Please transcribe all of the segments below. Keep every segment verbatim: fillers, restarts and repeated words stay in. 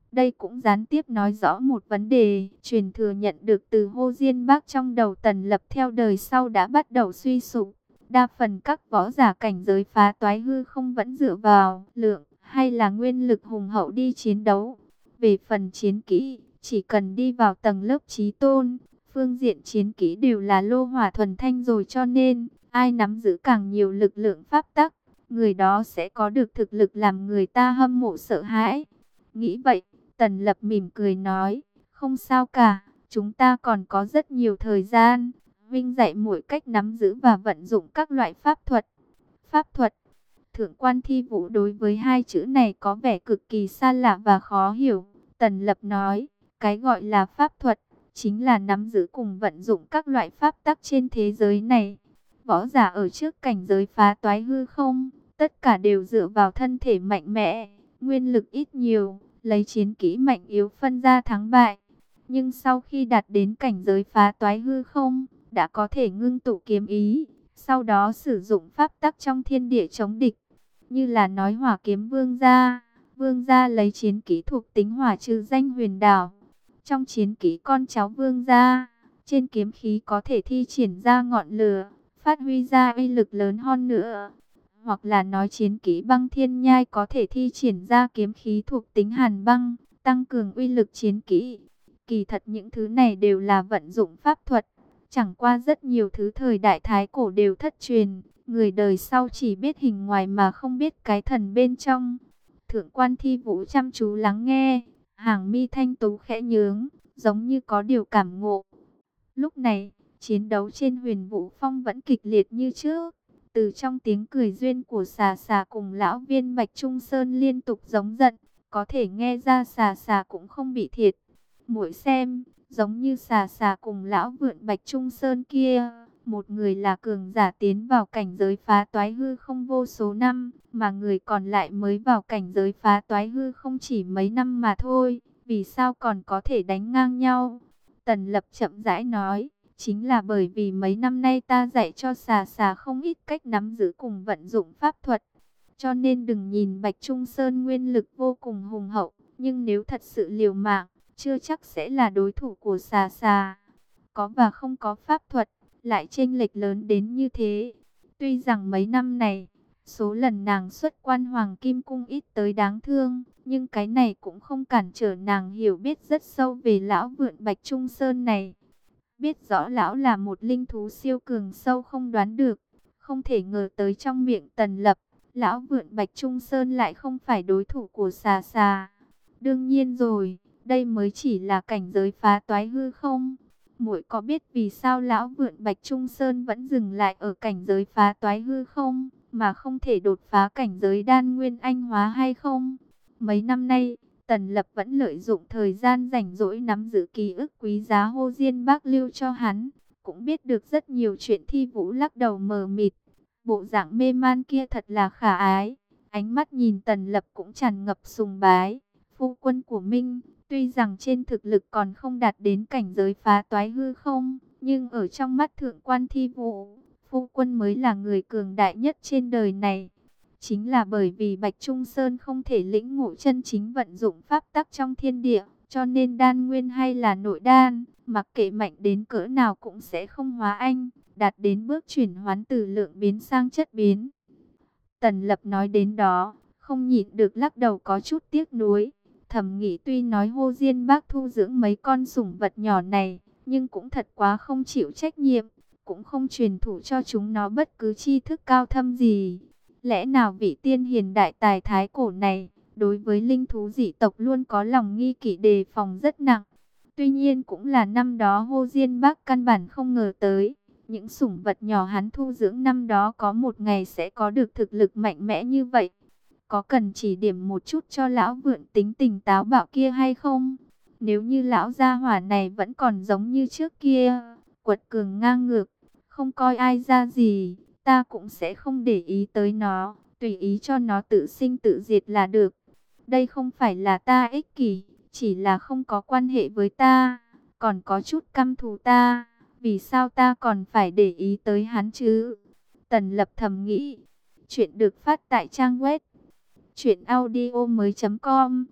Đây cũng gián tiếp nói rõ một vấn đề, truyền thừa nhận được từ Hồ Diên Bác trong đầu Tần Lập theo đời sau đã bắt đầu suy sụp. Đa phần các võ giả cảnh giới phá toái hư không vẫn dựa vào lượng hay là nguyên lực hùng hậu đi chiến đấu. Về phần chiến kỹ, chỉ cần đi vào tầng lớp chí tôn, phương diện chiến kỹ đều là lô hỏa thuần thanh rồi, cho nên ai nắm giữ càng nhiều lực lượng pháp tắc, người đó sẽ có được thực lực làm người ta hâm mộ sợ hãi. Nghĩ vậy, Tần Lập mỉm cười nói, không sao cả, chúng ta còn có rất nhiều thời gian. Vinh dạy mỗi cách nắm giữ và vận dụng các loại pháp thuật. Pháp thuật. Thượng quan Thi Vũ đối với hai chữ này có vẻ cực kỳ xa lạ và khó hiểu. Tần Lập nói, cái gọi là pháp thuật, chính là nắm giữ cùng vận dụng các loại pháp tắc trên thế giới này. Võ giả ở trước cảnh giới phá toái hư không, tất cả đều dựa vào thân thể mạnh mẽ, nguyên lực ít nhiều, lấy chiến kỹ mạnh yếu phân ra thắng bại. Nhưng sau khi đạt đến cảnh giới phá toái hư không, đã có thể ngưng tụ kiếm ý, sau đó sử dụng pháp tắc trong thiên địa chống địch. Như là nói hỏa kiếm vương gia, vương gia lấy chiến kỹ thuộc tính hỏa trừ danh huyền đảo. Trong chiến kỹ con cháu vương gia, trên kiếm khí có thể thi triển ra ngọn lửa, phát huy ra uy lực lớn hơn nữa. Hoặc là nói chiến kỹ băng thiên nhai có thể thi triển ra kiếm khí thuộc tính hàn băng, tăng cường uy lực chiến kỹ. Kỳ thật những thứ này đều là vận dụng pháp thuật. Chẳng qua rất nhiều thứ thời đại thái cổ đều thất truyền, người đời sau chỉ biết hình ngoài mà không biết cái thần bên trong. Thượng quan Thi Vũ chăm chú lắng nghe, hàng mi thanh tú khẽ nhướng, giống như có điều cảm ngộ. Lúc này, chiến đấu trên Huyền Vũ Phong vẫn kịch liệt như trước. Từ trong tiếng cười duyên của xà xà cùng lão viên Bạch Trung Sơn liên tục giống giận, có thể nghe ra xà xà cũng không bị thiệt. Muội xem, giống như xà xà cùng lão vượn Bạch Trung Sơn kia, một người là cường giả tiến vào cảnh giới phá toái hư không vô số năm, mà người còn lại mới vào cảnh giới phá toái hư không chỉ mấy năm mà thôi, vì sao còn có thể đánh ngang nhau? Tần Lập chậm rãi nói, chính là bởi vì mấy năm nay ta dạy cho xà xà không ít cách nắm giữ cùng vận dụng pháp thuật, cho nên đừng nhìn Bạch Trung Sơn nguyên lực vô cùng hùng hậu, nhưng nếu thật sự liều mạng, chưa chắc sẽ là đối thủ của xà xà. Có và không có pháp thuật, lại chênh lệch lớn đến như thế. Tuy rằng mấy năm này, số lần nàng xuất quan Hoàng Kim Cung ít tới đáng thương, nhưng cái này cũng không cản trở nàng hiểu biết rất sâu về lão vượn Bạch Trung Sơn này. Biết rõ lão là một linh thú siêu cường sâu không đoán được, không thể ngờ tới trong miệng Tần Lập, lão vượn Bạch Trung Sơn lại không phải đối thủ của xà xà. Đương nhiên rồi, đây mới chỉ là cảnh giới phá toái hư không. Muội có biết vì sao lão vượn Bạch Trung Sơn vẫn dừng lại ở cảnh giới phá toái hư không, mà không thể đột phá cảnh giới đan nguyên anh hóa hay không? Mấy năm nay, Tần Lập vẫn lợi dụng thời gian rảnh rỗi nắm giữ ký ức quý giá Hồ Diên Bác lưu cho hắn, cũng biết được rất nhiều chuyện. Thi Vũ lắc đầu mờ mịt, bộ dạng mê man kia thật là khả ái, ánh mắt nhìn Tần Lập cũng tràn ngập sùng bái. Phu quân của Minh, tuy rằng trên thực lực còn không đạt đến cảnh giới phá toái hư không, nhưng ở trong mắt thượng quan Thi Vũ, phu quân mới là người cường đại nhất trên đời này. Chính là bởi vì Bạch Trung Sơn không thể lĩnh ngộ chân chính vận dụng pháp tắc trong thiên địa, cho nên đan nguyên hay là nội đan, mặc kệ mạnh đến cỡ nào cũng sẽ không hóa anh, đạt đến bước chuyển hoán từ lượng biến sang chất biến. Tần Lập nói đến đó, không nhịn được lắc đầu có chút tiếc nuối. Thầm nghĩ tuy nói Hồ Diên Bác thu dưỡng mấy con sủng vật nhỏ này, nhưng cũng thật quá không chịu trách nhiệm, cũng không truyền thụ cho chúng nó bất cứ tri thức cao thâm gì. Lẽ nào vị tiên hiền đại tài thái cổ này, đối với linh thú dị tộc luôn có lòng nghi kỵ đề phòng rất nặng. Tuy nhiên cũng là năm đó Hồ Diên Bác căn bản không ngờ tới, những sủng vật nhỏ hắn thu dưỡng năm đó có một ngày sẽ có được thực lực mạnh mẽ như vậy. Có cần chỉ điểm một chút cho lão vượn tính tình táo bạo kia hay không? Nếu như lão gia hỏa này vẫn còn giống như trước kia, quật cường ngang ngược, không coi ai ra gì, ta cũng sẽ không để ý tới nó, tùy ý cho nó tự sinh tự diệt là được. Đây không phải là ta ích kỷ, chỉ là không có quan hệ với ta, còn có chút căm thù ta, vì sao ta còn phải để ý tới hắn chứ? Tần Lập thầm nghĩ. Chuyện được phát tại trang web truyện audio mới chấm com.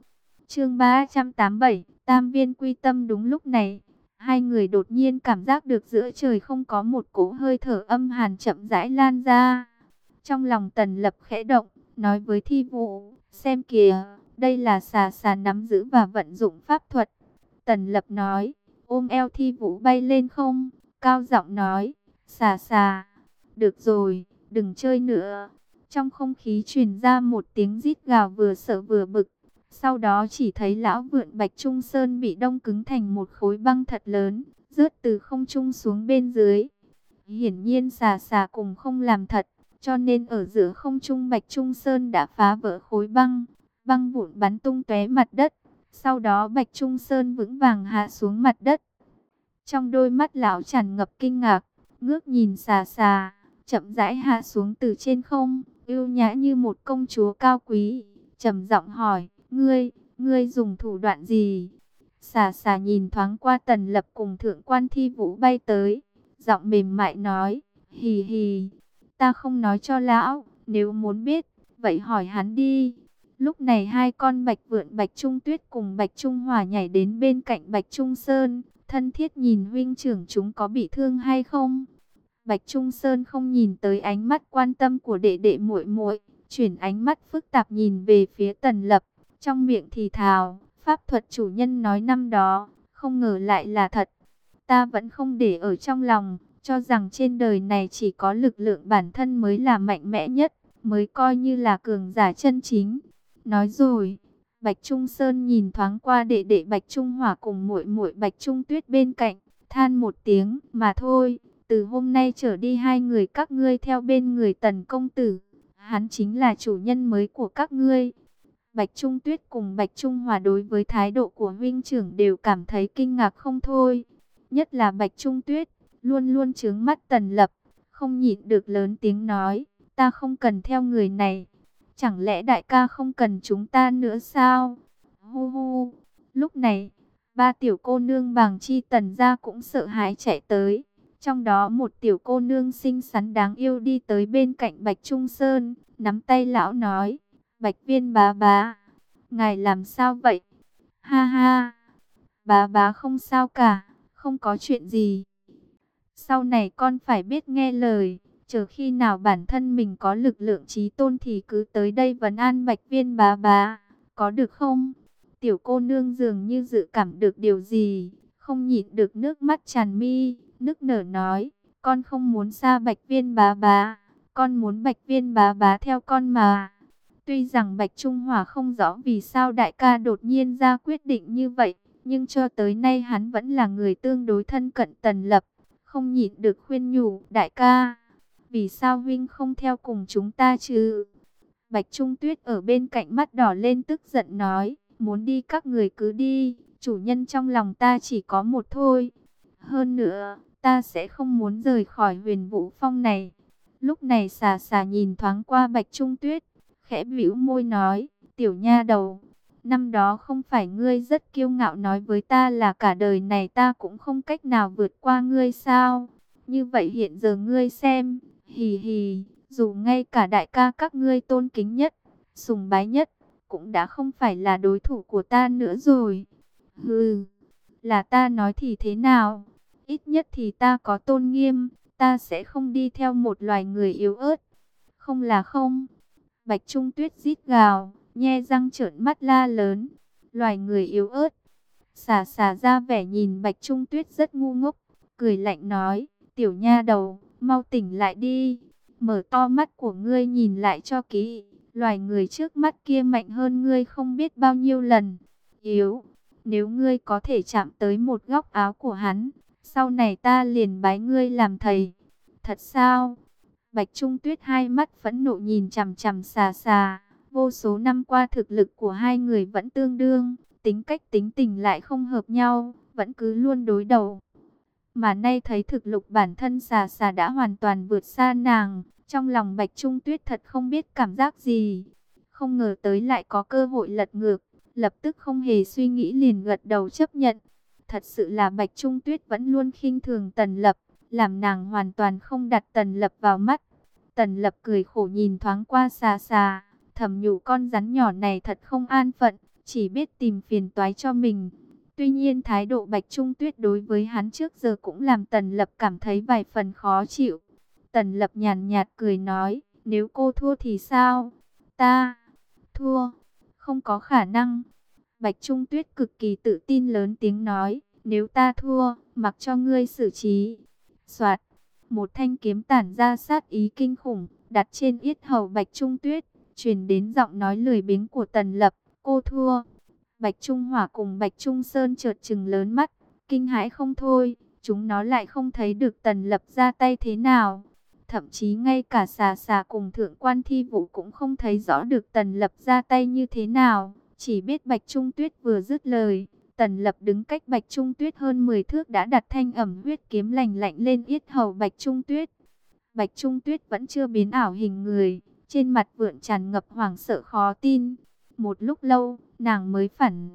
Chương ba trăm tám mươi bảy, Tam viên quy tâm. Đúng lúc này, hai người đột nhiên cảm giác được giữa trời không có một cỗ hơi thở âm hàn chậm rãi lan ra. Trong lòng Tần Lập khẽ động, nói với Thi Vũ, xem kìa, đây là xà xà nắm giữ và vận dụng pháp thuật. Tần Lập nói, ôm eo Thi Vũ bay lên không, cao giọng nói, xà xà, được rồi, đừng chơi nữa. Trong không khí truyền ra một tiếng rít gào vừa sợ vừa bực. Sau đó chỉ thấy lão vượn Bạch Trung Sơn bị đông cứng thành một khối băng thật lớn, rớt từ không trung xuống bên dưới. Hiển nhiên xà xà cùng không làm thật, cho nên ở giữa không trung Bạch Trung Sơn đã phá vỡ khối băng, băng vụn bắn tung tóe mặt đất. Sau đó Bạch Trung Sơn vững vàng hạ xuống mặt đất. Trong đôi mắt lão tràn ngập kinh ngạc, ngước nhìn xà xà, chậm rãi hạ xuống từ trên không, ưu nhã như một công chúa cao quý, trầm giọng hỏi, ngươi, ngươi dùng thủ đoạn gì? Xà xà nhìn thoáng qua Tần Lập cùng Thượng quan Thi Vũ bay tới, giọng mềm mại nói, hì hì, ta không nói cho lão, nếu muốn biết, vậy hỏi hắn đi. Lúc này hai con bạch vượn Bạch Trung Tuyết cùng Bạch Trung Hòa nhảy đến bên cạnh Bạch Trung Sơn, thân thiết nhìn huynh trưởng chúng có bị thương hay không. Bạch Trung Sơn không nhìn tới ánh mắt quan tâm của đệ đệ muội muội, chuyển ánh mắt phức tạp nhìn về phía Tần Lập, trong miệng thì thào, pháp thuật chủ nhân nói năm đó, không ngờ lại là thật. Ta vẫn không để ở trong lòng, cho rằng trên đời này chỉ có lực lượng bản thân mới là mạnh mẽ nhất, mới coi như là cường giả chân chính. Nói rồi, Bạch Trung Sơn nhìn thoáng qua đệ đệ Bạch Trung Hòa cùng muội muội Bạch Trung Tuyết bên cạnh, than một tiếng, mà thôi, từ hôm nay trở đi hai người các ngươi theo bên người Tần công tử, hắn chính là chủ nhân mới của các ngươi. Bạch Trung Tuyết cùng Bạch Trung Hòa đối với thái độ của huynh trưởng đều cảm thấy kinh ngạc không thôi. Nhất là Bạch Trung Tuyết, luôn luôn trướng mắt Tần Lập, không nhịn được lớn tiếng nói, ta không cần theo người này. Chẳng lẽ đại ca không cần chúng ta nữa sao? Hu hu. Lúc này, ba tiểu cô nương Bàng Chi Tần gia cũng sợ hãi chạy tới. Trong đó một tiểu cô nương xinh xắn đáng yêu đi tới bên cạnh Bạch Trung Sơn, nắm tay lão nói, Bạch Viên bá bá, ngài làm sao vậy? Ha ha, bá bá không sao cả, không có chuyện gì. Sau này con phải biết nghe lời, chờ khi nào bản thân mình có lực lượng chí tôn thì cứ tới đây vấn an Bạch Viên bá bá, có được không? Tiểu cô nương dường như dự cảm được điều gì, không nhịn được nước mắt tràn mi, nức nở nói, con không muốn xa Bạch Viên bá bá, con muốn Bạch Viên bá bá theo con mà. Tuy rằng Bạch Trung Hòa không rõ vì sao đại ca đột nhiên ra quyết định như vậy, nhưng cho tới nay hắn vẫn là người tương đối thân cận Tần Lập, không nhịn được khuyên nhủ, đại ca, vì sao huynh không theo cùng chúng ta chứ? Bạch Trung Tuyết ở bên cạnh mắt đỏ lên tức giận nói, muốn đi các người cứ đi, chủ nhân trong lòng ta chỉ có một thôi. Hơn nữa, ta sẽ không muốn rời khỏi Huyền Vũ Phong này. Lúc này xà xà nhìn thoáng qua Bạch Trung Tuyết, khẽ bĩu môi nói, tiểu nha đầu, năm đó không phải ngươi rất kiêu ngạo nói với ta là cả đời này ta cũng không cách nào vượt qua ngươi sao? Như vậy hiện giờ ngươi xem, hì hì, dù ngay cả đại ca các ngươi tôn kính nhất, sùng bái nhất, cũng đã không phải là đối thủ của ta nữa rồi. Hừ, là ta nói thì thế nào? Ít nhất thì ta có tôn nghiêm, ta sẽ không đi theo một loài người yếu ớt. Không là không. Bạch Trung Tuyết rít gào, nhe răng trợn mắt la lớn. Loài người yếu ớt. Xà xà ra vẻ nhìn Bạch Trung Tuyết rất ngu ngốc, cười lạnh nói, tiểu nha đầu, mau tỉnh lại đi. Mở to mắt của ngươi nhìn lại cho kỹ, loài người trước mắt kia mạnh hơn ngươi không biết bao nhiêu lần. Yếu, nếu ngươi có thể chạm tới một góc áo của hắn, sau này ta liền bái ngươi làm thầy. Thật sao? Bạch Trung Tuyết hai mắt phẫn nộ nhìn chằm chằm xà xà. Vô số năm qua thực lực của hai người vẫn tương đương, tính cách tính tình lại không hợp nhau, vẫn cứ luôn đối đầu. Mà nay thấy thực lực bản thân xà xà đã hoàn toàn vượt xa nàng, trong lòng Bạch Trung Tuyết thật không biết cảm giác gì. Không ngờ tới lại có cơ hội lật ngược, lập tức không hề suy nghĩ liền gật đầu chấp nhận. Thật sự là Bạch Trung Tuyết vẫn luôn khinh thường Tần Lập, làm nàng hoàn toàn không đặt Tần Lập vào mắt. Tần Lập cười khổ nhìn thoáng qua xà xà, thầm nhủ con rắn nhỏ này thật không an phận, chỉ biết tìm phiền toái cho mình. Tuy nhiên thái độ Bạch Trung Tuyết đối với hắn trước giờ cũng làm Tần Lập cảm thấy vài phần khó chịu. Tần Lập nhàn nhạt cười nói, nếu cô thua thì sao? Ta thua, không có khả năng. Bạch Trung Tuyết cực kỳ tự tin lớn tiếng nói, nếu ta thua, mặc cho ngươi xử trí. Soạt, một thanh kiếm tản ra sát ý kinh khủng, đặt trên yết hầu Bạch Trung Tuyết, truyền đến giọng nói lười biếng của Tần Lập, cô thua. Bạch Trung Hỏa cùng Bạch Trung Sơn chợt trừng lớn mắt, kinh hãi không thôi, chúng nó lại không thấy được Tần Lập ra tay thế nào. Thậm chí ngay cả xà xà cùng thượng quan thi vũ cũng không thấy rõ được Tần Lập ra tay như thế nào. Chỉ biết Bạch Trung Tuyết vừa dứt lời, Tần Lập đứng cách Bạch Trung Tuyết hơn mười thước đã đặt thanh ẩm huyết kiếm lành lạnh lên yết hầu Bạch Trung Tuyết. Bạch Trung Tuyết vẫn chưa biến ảo hình người, trên mặt vượn tràn ngập hoảng sợ khó tin. Một lúc lâu, nàng mới phản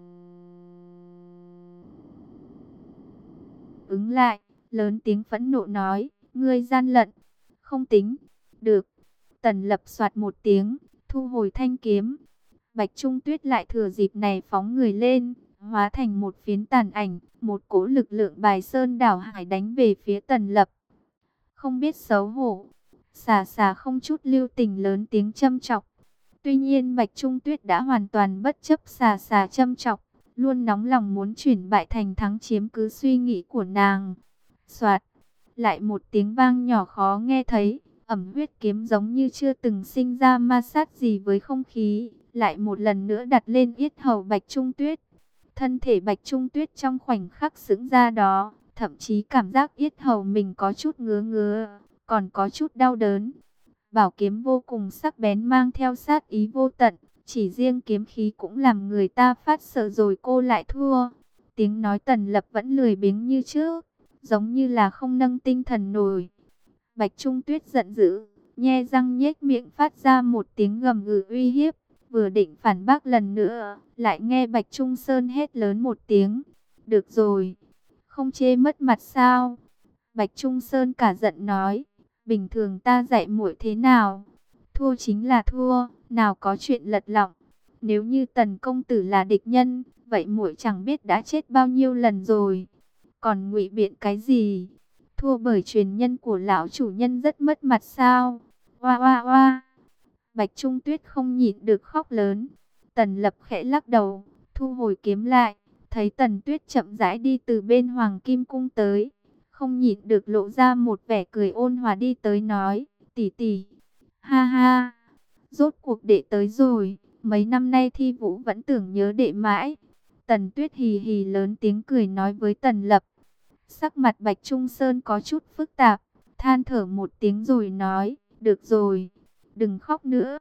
ứng lại, lớn tiếng phẫn nộ nói, ngươi gian lận, không tính, được. Tần Lập soạt một tiếng, thu hồi thanh kiếm. Bạch Trung Tuyết lại thừa dịp này phóng người lên, hóa thành một phiến tàn ảnh, một cỗ lực lượng bài sơn đảo hải đánh về phía Tần Lập. Không biết xấu hổ, xà xà không chút lưu tình lớn tiếng châm chọc. Tuy nhiên Bạch Trung Tuyết đã hoàn toàn bất chấp xà xà châm chọc, luôn nóng lòng muốn chuyển bại thành thắng chiếm cứ suy nghĩ của nàng. Soạt, lại một tiếng vang nhỏ khó nghe thấy, ẩm huyết kiếm giống như chưa từng sinh ra ma sát gì với không khí, lại một lần nữa đặt lên yết hầu Bạch Trung Tuyết. Thân thể Bạch Trung Tuyết trong khoảnh khắc sững ra đó, thậm chí cảm giác yết hầu mình có chút ngứa ngứa, còn có chút đau đớn. Bảo kiếm vô cùng sắc bén mang theo sát ý vô tận, chỉ riêng kiếm khí cũng làm người ta phát sợ rồi cô lại thua. Tiếng nói Tần Lập vẫn lười biếng như trước, giống như là không nâng tinh thần nổi. Bạch Trung Tuyết giận dữ, nhe răng nhếch miệng phát ra một tiếng gầm gừ uy hiếp, vừa định phản bác lần nữa, lại nghe Bạch Trung Sơn hét lớn một tiếng. Được rồi, không chê mất mặt sao? Bạch Trung Sơn cả giận nói, bình thường ta dạy muội thế nào? Thua chính là thua, nào có chuyện lật lọng. Nếu như Tần công tử là địch nhân, vậy muội chẳng biết đã chết bao nhiêu lần rồi. Còn ngụy biện cái gì? Thua bởi truyền nhân của lão chủ nhân rất mất mặt sao? Oa oa oa. Bạch Trung Tuyết không nhịn được khóc lớn. Tần Lập khẽ lắc đầu, thu hồi kiếm lại, thấy Tần Tuyết chậm rãi đi từ bên Hoàng Kim Cung tới, không nhịn được lộ ra một vẻ cười ôn hòa đi tới nói, tỷ tỷ, ha ha, rốt cuộc đệ tới rồi, mấy năm nay Thi Vũ vẫn tưởng nhớ đệ mãi. Tần Tuyết hì hì lớn tiếng cười nói với Tần Lập. Sắc mặt Bạch Trung Sơn có chút phức tạp, than thở một tiếng rồi nói, được rồi, đừng khóc nữa.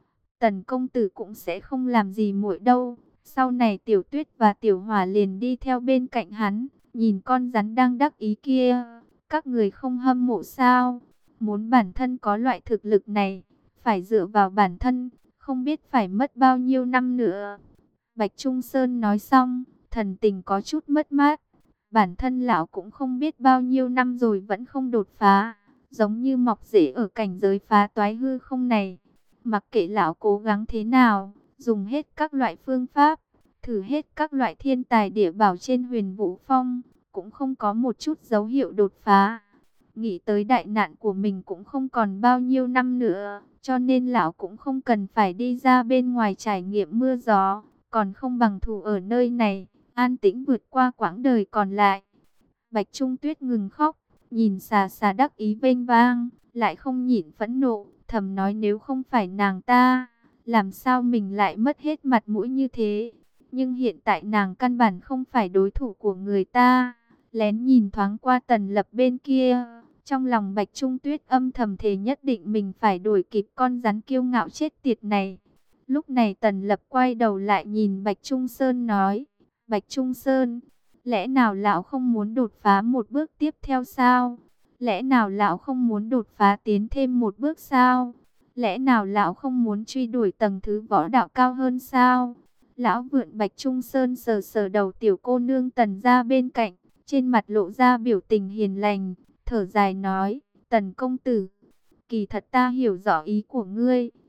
Tần công tử cũng sẽ không làm gì muội đâu. Sau này Tiểu Tuyết và Tiểu Hỏa liền đi theo bên cạnh hắn, nhìn con rắn đang đắc ý kia, các người không hâm mộ sao? Muốn bản thân có loại thực lực này, phải dựa vào bản thân, không biết phải mất bao nhiêu năm nữa. Bạch Trung Sơn nói xong, thần tình có chút mất mát. Bản thân lão cũng không biết bao nhiêu năm rồi vẫn không đột phá, giống như mọc rễ ở cảnh giới phá toái hư không này. Mặc kệ lão cố gắng thế nào, dùng hết các loại phương pháp, thử hết các loại thiên tài địa bảo trên Huyền Vũ Phong, cũng không có một chút dấu hiệu đột phá. Nghĩ tới đại nạn của mình cũng không còn bao nhiêu năm nữa, cho nên lão cũng không cần phải đi ra bên ngoài trải nghiệm mưa gió, còn không bằng thủ ở nơi này, an tĩnh vượt qua quãng đời còn lại. Bạch Trung Tuyết ngừng khóc, nhìn xà xà đắc ý vênh vang, lại không nhịn phẫn nộ, thầm nói nếu không phải nàng ta, làm sao mình lại mất hết mặt mũi như thế. Nhưng hiện tại nàng căn bản không phải đối thủ của người ta. Lén nhìn thoáng qua Tần Lập bên kia, trong lòng Bạch Trung Tuyết âm thầm thề nhất định mình phải đuổi kịp con rắn kiêu ngạo chết tiệt này. Lúc này Tần Lập quay đầu lại nhìn Bạch Trung Sơn nói, Bạch Trung Sơn, lẽ nào lão không muốn đột phá một bước tiếp theo sao? Lẽ nào lão không muốn đột phá tiến thêm một bước sao? Lẽ nào lão không muốn truy đuổi tầng thứ võ đạo cao hơn sao? Lão vượn Bạch Trung Sơn sờ sờ đầu tiểu cô nương Tần ra bên cạnh, trên mặt lộ ra biểu tình hiền lành, thở dài nói, Tần công tử, kỳ thật ta hiểu rõ ý của ngươi,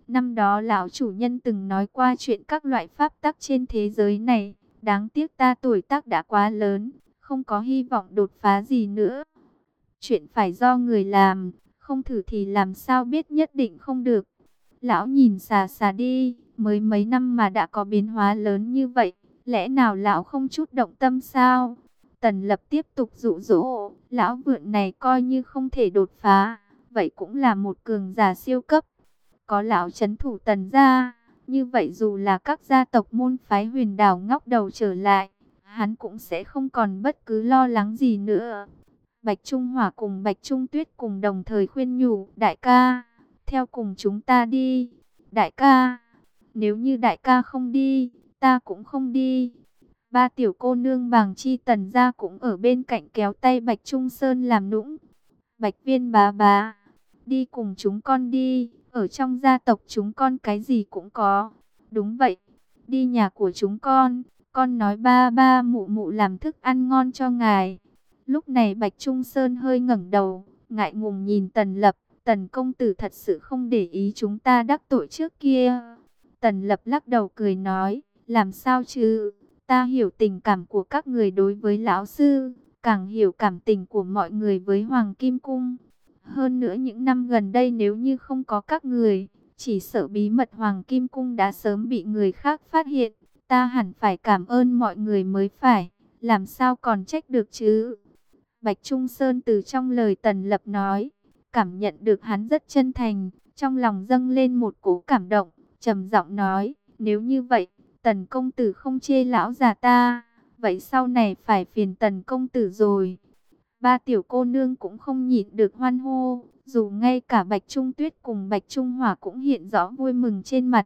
Năm đó lão chủ nhân từng nói qua chuyện các loại pháp tắc trên thế giới này. Đáng tiếc ta tuổi tác đã quá lớn, không có hy vọng đột phá gì nữa. Chuyện phải do người làm, không thử thì làm sao biết nhất định không được. Lão nhìn xà xà đi, mới mấy năm mà đã có biến hóa lớn như vậy. Lẽ nào lão không chút động tâm sao? Tần Lập tiếp tục dụ dỗ, lão vượn này coi như không thể đột phá, vậy cũng là một cường giả siêu cấp. Có lão trấn thủ Tần gia, như vậy dù là các gia tộc môn phái Huyền Đảo ngóc đầu trở lại, hắn cũng sẽ không còn bất cứ lo lắng gì nữa. Bạch Trung Hỏa cùng Bạch Trung Tuyết cùng đồng thời khuyên nhủ, đại ca, theo cùng chúng ta đi. Đại ca, nếu như đại ca không đi, ta cũng không đi. Ba tiểu cô nương Bàng Chi Tần gia cũng ở bên cạnh kéo tay Bạch Trung Sơn làm nũng. Bạch Viên bá bá, đi cùng chúng con đi, ở trong gia tộc chúng con cái gì cũng có. Đúng vậy, đi nhà của chúng con, con nói ba ba mụ mụ làm thức ăn ngon cho ngài. Lúc này Bạch Trung Sơn hơi ngẩng đầu, ngại ngùng nhìn Tần Lập. Tần công tử thật sự không để ý chúng ta đắc tội trước kia. Tần Lập lắc đầu cười nói, làm sao chứ, ta hiểu tình cảm của các người đối với lão sư, càng hiểu cảm tình của mọi người với Hoàng Kim Cung. Hơn nữa những năm gần đây nếu như không có các người, chỉ sợ bí mật Hoàng Kim Cung đã sớm bị người khác phát hiện. Ta hẳn phải cảm ơn mọi người mới phải, làm sao còn trách được chứ. Bạch Trung Sơn từ trong lời Tần Lập nói, cảm nhận được hắn rất chân thành, trong lòng dâng lên một cỗ cảm động, trầm giọng nói, nếu như vậy, Tần công tử không chê lão già ta, vậy sau này phải phiền Tần công tử rồi. Ba tiểu cô nương cũng không nhịn được hoan hô, dù ngay cả Bạch Trung Tuyết cùng Bạch Trung Hỏa cũng hiện rõ vui mừng trên mặt.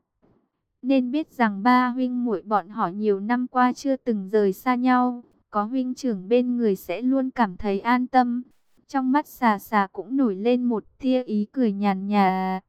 Nên biết rằng ba huynh muội bọn họ nhiều năm qua chưa từng rời xa nhau, có huynh trưởng bên người sẽ luôn cảm thấy an tâm. Trong mắt xà xà cũng nổi lên một tia ý cười nhàn nhạt.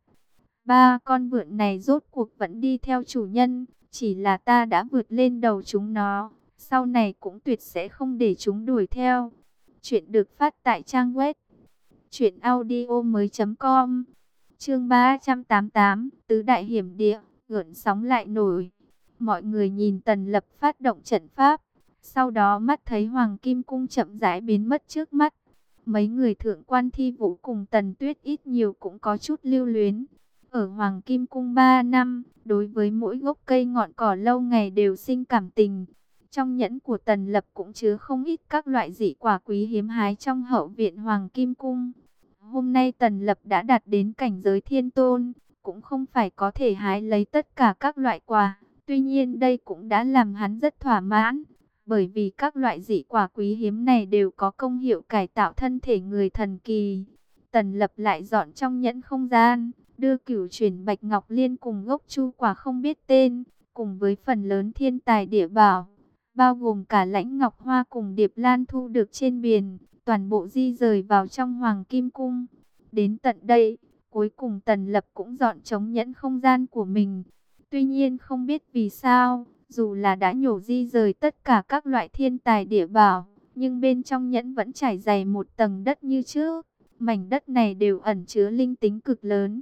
Ba con vượn này rốt cuộc vẫn đi theo chủ nhân, chỉ là ta đã vượt lên đầu chúng nó, sau này cũng tuyệt sẽ không để chúng đuổi theo. Chuyện được phát tại trang web truyện audio mới chấm com. Chương ba trăm tám mươi tám, tứ đại hiểm địa, gợn sóng lại nổi. Mọi người nhìn Tần Lập phát động trận pháp, sau đó mắt thấy Hoàng Kim Cung chậm rãi biến mất trước mắt. Mấy người thượng quan Thi Vũ cùng Tần Tuyết ít nhiều cũng có chút lưu luyến. Ở Hoàng Kim Cung ba năm, đối với mỗi gốc cây ngọn cỏ lâu ngày đều sinh cảm tình. Trong nhẫn của Tần Lập cũng chứa không ít các loại dị quả quý hiếm hái trong hậu viện Hoàng Kim Cung. Hôm nay Tần Lập đã đạt đến cảnh giới thiên tôn, cũng không phải có thể hái lấy tất cả các loại quả. Tuy nhiên đây cũng đã làm hắn rất thỏa mãn, bởi vì các loại dị quả quý hiếm này đều có công hiệu cải tạo thân thể người thần kỳ. Tần Lập lại dọn trong nhẫn không gian, đưa cửu chuyển bạch ngọc liên cùng gốc chu quả không biết tên, cùng với phần lớn thiên tài địa bảo, bao gồm cả lãnh ngọc hoa cùng điệp lan thu được trên biển, toàn bộ di rời vào trong Hoàng Kim Cung. Đến tận đây, cuối cùng Tần Lập cũng dọn trống nhẫn không gian của mình. Tuy nhiên không biết vì sao, dù là đã nhổ di rời tất cả các loại thiên tài địa bảo, nhưng bên trong nhẫn vẫn trải dày một tầng đất như trước. Mảnh đất này đều ẩn chứa linh tính cực lớn.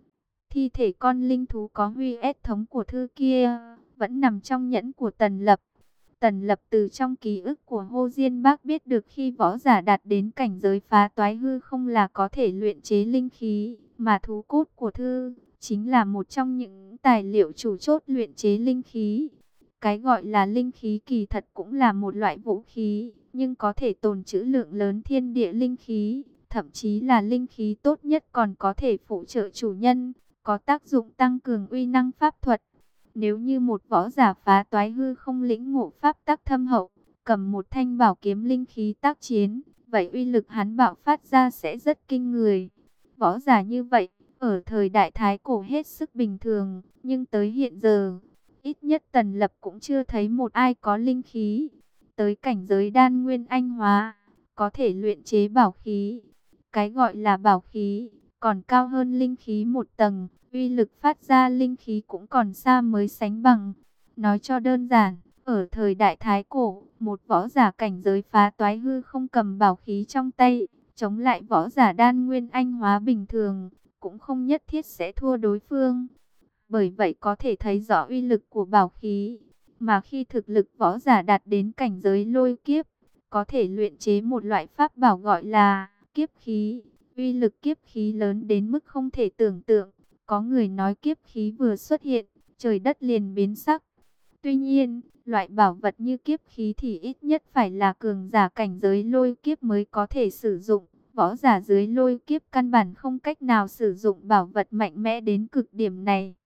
Thi thể con linh thú có huy ét thống của thư kia vẫn nằm trong nhẫn của Tần Lập. Tần Lập từ trong ký ức của Hồ Diên Bác biết được khi võ giả đạt đến cảnh giới phá toái hư không là có thể luyện chế linh khí, mà thú cốt của thư chính là một trong những tài liệu chủ chốt luyện chế linh khí. Cái gọi là linh khí kỳ thật cũng là một loại vũ khí, nhưng có thể tồn trữ lượng lớn thiên địa linh khí, thậm chí là linh khí tốt nhất còn có thể phụ trợ chủ nhân, có tác dụng tăng cường uy năng pháp thuật. Nếu như một võ giả phá toái hư không lĩnh ngộ pháp tắc thâm hậu, cầm một thanh bảo kiếm linh khí tác chiến, vậy uy lực hắn bạo phát ra sẽ rất kinh người. Võ giả như vậy, ở thời đại Thái Cổ hết sức bình thường, nhưng tới hiện giờ, ít nhất Tần Lập cũng chưa thấy một ai có linh khí. Tới cảnh giới đan nguyên anh hóa, có thể luyện chế bảo khí. Cái gọi là bảo khí, còn cao hơn linh khí một tầng, uy lực phát ra linh khí cũng còn xa mới sánh bằng. Nói cho đơn giản, ở thời đại Thái Cổ, một võ giả cảnh giới phá toái hư không cầm bảo khí trong tay, chống lại võ giả đan nguyên anh hóa bình thường, cũng không nhất thiết sẽ thua đối phương. Bởi vậy có thể thấy rõ uy lực của bảo khí. Mà khi thực lực võ giả đạt đến cảnh giới lôi kiếp, có thể luyện chế một loại pháp bảo gọi là kiếp khí. Uy lực kiếp khí lớn đến mức không thể tưởng tượng. Có người nói kiếp khí vừa xuất hiện, trời đất liền biến sắc. Tuy nhiên, loại bảo vật như kiếp khí thì ít nhất phải là cường giả cảnh giới lôi kiếp mới có thể sử dụng. Võ giả dưới lôi kiếp căn bản không cách nào sử dụng bảo vật mạnh mẽ đến cực điểm này.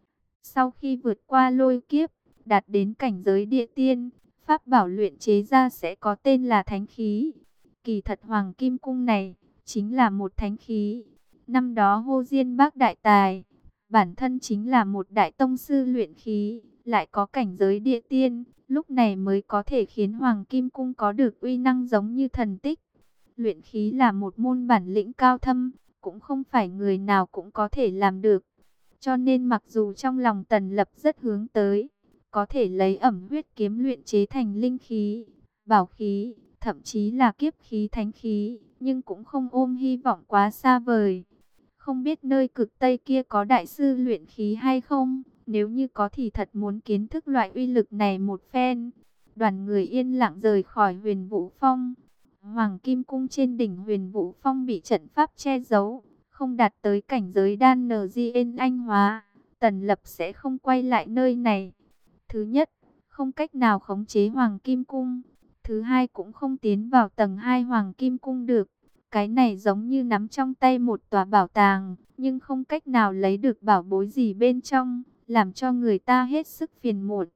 Sau khi vượt qua lôi kiếp, đạt đến cảnh giới địa tiên, pháp bảo luyện chế ra sẽ có tên là thánh khí. Kỳ thật Hoàng Kim Cung này chính là một thánh khí. Năm đó Hồ Diên Bác đại tài, bản thân chính là một đại tông sư luyện khí, lại có cảnh giới địa tiên, lúc này mới có thể khiến Hoàng Kim Cung có được uy năng giống như thần tích. Luyện khí là một môn bản lĩnh cao thâm, cũng không phải người nào cũng có thể làm được. Cho nên mặc dù trong lòng Tần Lập rất hướng tới, có thể lấy ẩm huyết kiếm luyện chế thành linh khí, bảo khí, thậm chí là kiếp khí thánh khí, nhưng cũng không ôm hy vọng quá xa vời. Không biết nơi cực Tây kia có đại sư luyện khí hay không? Nếu như có thì thật muốn kiến thức loại uy lực này một phen. Đoàn người yên lặng rời khỏi Huyền Vũ Phong. Hoàng Kim Cung trên đỉnh Huyền Vũ Phong bị trận pháp che giấu, không đạt tới cảnh giới đan nờ di en anh hóa. Tần Lập sẽ không quay lại nơi này. Thứ nhất, không cách nào khống chế Hoàng Kim Cung. Thứ hai, cũng không tiến vào tầng hai Hoàng Kim Cung được. Cái này giống như nắm trong tay một tòa bảo tàng, nhưng không cách nào lấy được bảo bối gì bên trong, làm cho người ta hết sức phiền muộn.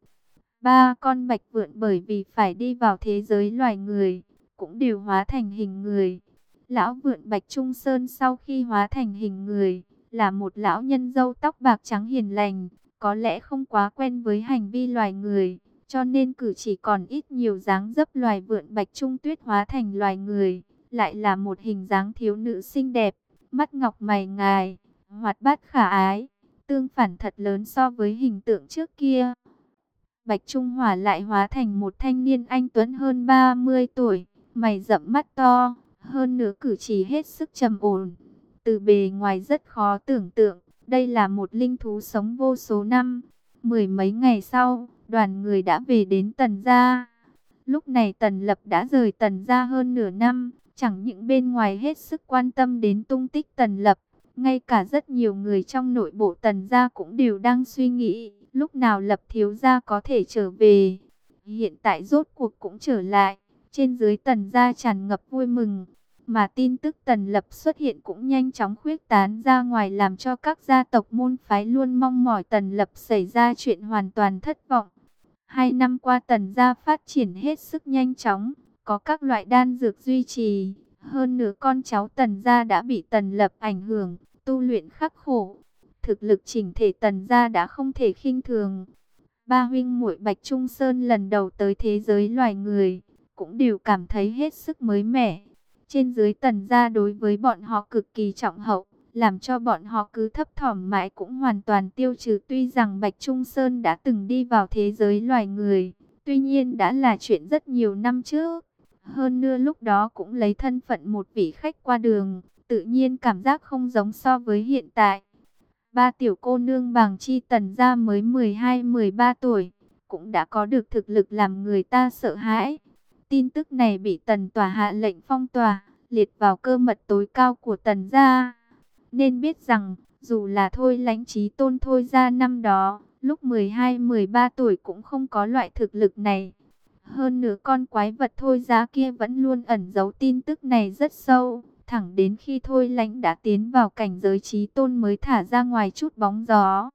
Ba con bạch vượn bởi vì phải đi vào thế giới loài người, cũng đều hóa thành hình người. Lão vượn Bạch Trung Sơn sau khi hóa thành hình người, là một lão nhân râu tóc bạc trắng hiền lành, có lẽ không quá quen với hành vi loài người, cho nên cử chỉ còn ít nhiều dáng dấp loài vượn Bạch Trung Tuyết hóa thành loài người, lại là một hình dáng thiếu nữ xinh đẹp, mắt ngọc mày ngài, hoạt bát khả ái, tương phản thật lớn so với hình tượng trước kia. Bạch Trung Hỏa lại hóa thành một thanh niên anh tuấn hơn ba mươi tuổi, mày rậm mắt to, hơn nữa cử chỉ hết sức trầm ổn. Từ bề ngoài rất khó tưởng tượng, đây là một linh thú sống vô số năm. Mười mấy ngày sau, đoàn người đã về đến Tần gia. Lúc này Tần Lập đã rời Tần gia hơn nửa năm, chẳng những bên ngoài hết sức quan tâm đến tung tích Tần Lập, ngay cả rất nhiều người trong nội bộ Tần gia cũng đều đang suy nghĩ, lúc nào Lập thiếu gia có thể trở về. Hiện tại rốt cuộc cũng trở lại, trên dưới Tần gia tràn ngập vui mừng, mà tin tức Tần Lập xuất hiện cũng nhanh chóng khuyết tán ra ngoài, làm cho các gia tộc môn phái luôn mong mỏi Tần Lập xảy ra chuyện hoàn toàn thất vọng. Hai năm qua Tần gia phát triển hết sức nhanh chóng, có các loại đan dược duy trì, hơn nữa con cháu Tần gia đã bị Tần Lập ảnh hưởng, tu luyện khắc khổ. Thực lực chỉnh thể Tần gia đã không thể khinh thường. Ba huynh muội Bạch Trung Sơn lần đầu tới thế giới loài người, cũng đều cảm thấy hết sức mới mẻ. Trên dưới Tần gia đối với bọn họ cực kỳ trọng hậu, làm cho bọn họ cứ thấp thỏm mãi cũng hoàn toàn tiêu trừ. Tuy rằng Bạch Trung Sơn đã từng đi vào thế giới loài người, tuy nhiên đã là chuyện rất nhiều năm trước. Hơn nữa lúc đó cũng lấy thân phận một vị khách qua đường, tự nhiên cảm giác không giống so với hiện tại. Ba tiểu cô nương Bàng Chi Tần gia mới mười hai mười ba tuổi, cũng đã có được thực lực làm người ta sợ hãi. Tin tức này bị Tần tòa hạ lệnh phong tỏa, liệt vào cơ mật tối cao của Tần gia. Nên biết rằng, dù là Thôi Lãnh Chí Tôn Thôi gia năm đó, lúc mười hai mười ba tuổi cũng không có loại thực lực này. Hơn nữa con quái vật Thôi gia kia vẫn luôn ẩn giấu tin tức này rất sâu, thẳng đến khi Thôi Lãnh đã tiến vào cảnh giới Chí Tôn mới thả ra ngoài chút bóng gió.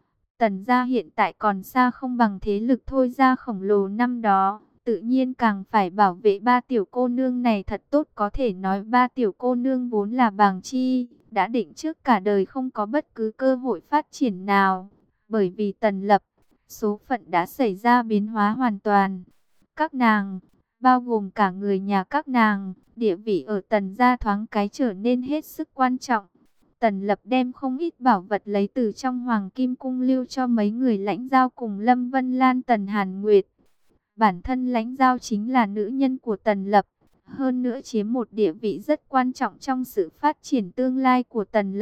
Tần gia hiện tại còn xa không bằng thế lực Thôi gia khổng lồ năm đó, tự nhiên càng phải bảo vệ ba tiểu cô nương này thật tốt. Có thể nói ba tiểu cô nương vốn là Bàng Chi, đã định trước cả đời không có bất cứ cơ hội phát triển nào. Bởi vì Tần Lập, số phận đã xảy ra biến hóa hoàn toàn. Các nàng, bao gồm cả người nhà các nàng, địa vị ở Tần gia thoáng cái trở nên hết sức quan trọng. Tần Lập đem không ít bảo vật lấy từ trong Hoàng Kim Cung lưu cho mấy người Lãnh Giao cùng Lâm Vân Lan Tần Hàn Nguyệt. Bản thân Lãnh Giao chính là nữ nhân của Tần Lập, hơn nữa chiếm một địa vị rất quan trọng trong sự phát triển tương lai của Tần Lập.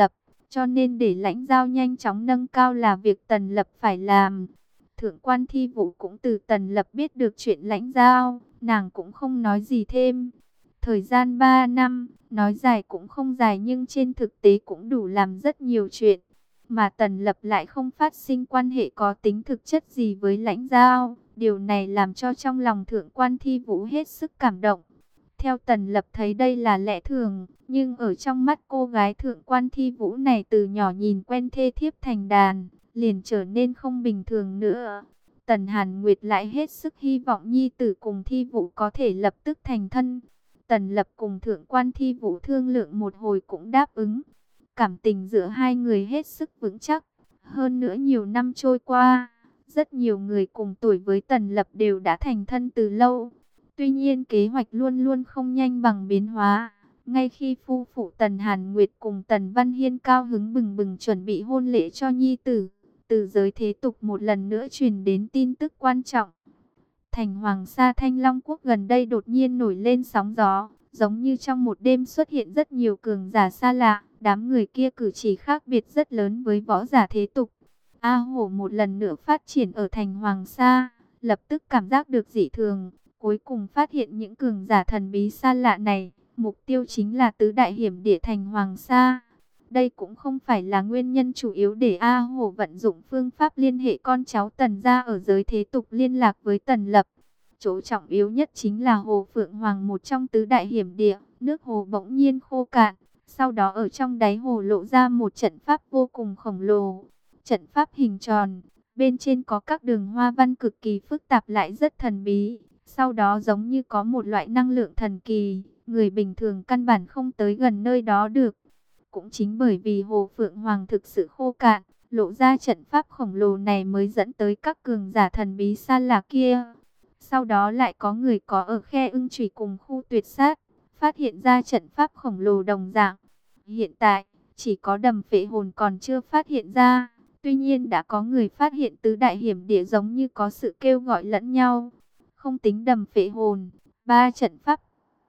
cho nên để lãnh giao nhanh chóng nâng cao là việc Tần Lập phải làm. Thượng quan Thi Vũ cũng từ Tần Lập biết được chuyện lãnh giao, nàng cũng không nói gì thêm. Thời gian ba năm, nói dài cũng không dài nhưng trên thực tế cũng đủ làm rất nhiều chuyện. Mà Tần Lập lại không phát sinh quan hệ có tính thực chất gì với lãnh giao. Điều này làm cho trong lòng thượng quan Thi Vũ hết sức cảm động. Theo Tần Lập thấy đây là lẽ thường, nhưng ở trong mắt cô gái thượng quan Thi Vũ này từ nhỏ nhìn quen thê thiếp thành đàn, liền trở nên không bình thường nữa. Tần Hàn Nguyệt lại hết sức hy vọng nhi tử cùng Thi Vũ có thể lập tức thành thân. Tần Lập cùng thượng quan Thi Vũ thương lượng một hồi cũng đáp ứng. Cảm tình giữa hai người hết sức vững chắc. Hơn nữa nhiều năm trôi qua, rất nhiều người cùng tuổi với Tần Lập đều đã thành thân từ lâu. Tuy nhiên kế hoạch luôn luôn không nhanh bằng biến hóa. Ngay khi phu phụ Tần Hàn Nguyệt cùng Tần Văn Hiên cao hứng bừng bừng chuẩn bị hôn lễ cho nhi tử, từ giới thế tục một lần nữa truyền đến tin tức quan trọng. Thành Hoàng Sa Thanh Long Quốc gần đây đột nhiên nổi lên sóng gió, giống như trong một đêm xuất hiện rất nhiều cường giả xa lạ. Đám người kia cử chỉ khác biệt rất lớn với võ giả thế tục. A Hổ một lần nữa phát triển ở Thành Hoàng Sa, lập tức cảm giác được dị thường. Cuối cùng phát hiện những cường giả thần bí xa lạ này, mục tiêu chính là tứ đại hiểm địa Thành Hoàng Sa. Đây cũng không phải là nguyên nhân chủ yếu để A Hổ vận dụng phương pháp liên hệ con cháu Tần gia ở giới thế tục liên lạc với Tần Lập. Chỗ trọng yếu nhất chính là Hồ Phượng Hoàng, một trong tứ đại hiểm địa, nước hồ bỗng nhiên khô cạn. Sau đó ở trong đáy hồ lộ ra một trận pháp vô cùng khổng lồ. Trận pháp hình tròn, bên trên có các đường hoa văn cực kỳ phức tạp lại rất thần bí. Sau đó giống như có một loại năng lượng thần kỳ, người bình thường căn bản không tới gần nơi đó được. Cũng chính bởi vì Hồ Phượng Hoàng thực sự khô cạn, lộ ra trận pháp khổng lồ này mới dẫn tới các cường giả thần bí xa lạ kia. Sau đó lại có người có ở khe ưng chủy cùng khu tuyệt sát, phát hiện ra trận pháp khổng lồ đồng dạng. Hiện tại, chỉ có Đầm Phệ Hồn còn chưa phát hiện ra. Tuy nhiên đã có người phát hiện tứ đại hiểm địa giống như có sự kêu gọi lẫn nhau. Không tính Đầm Phệ Hồn, ba trận pháp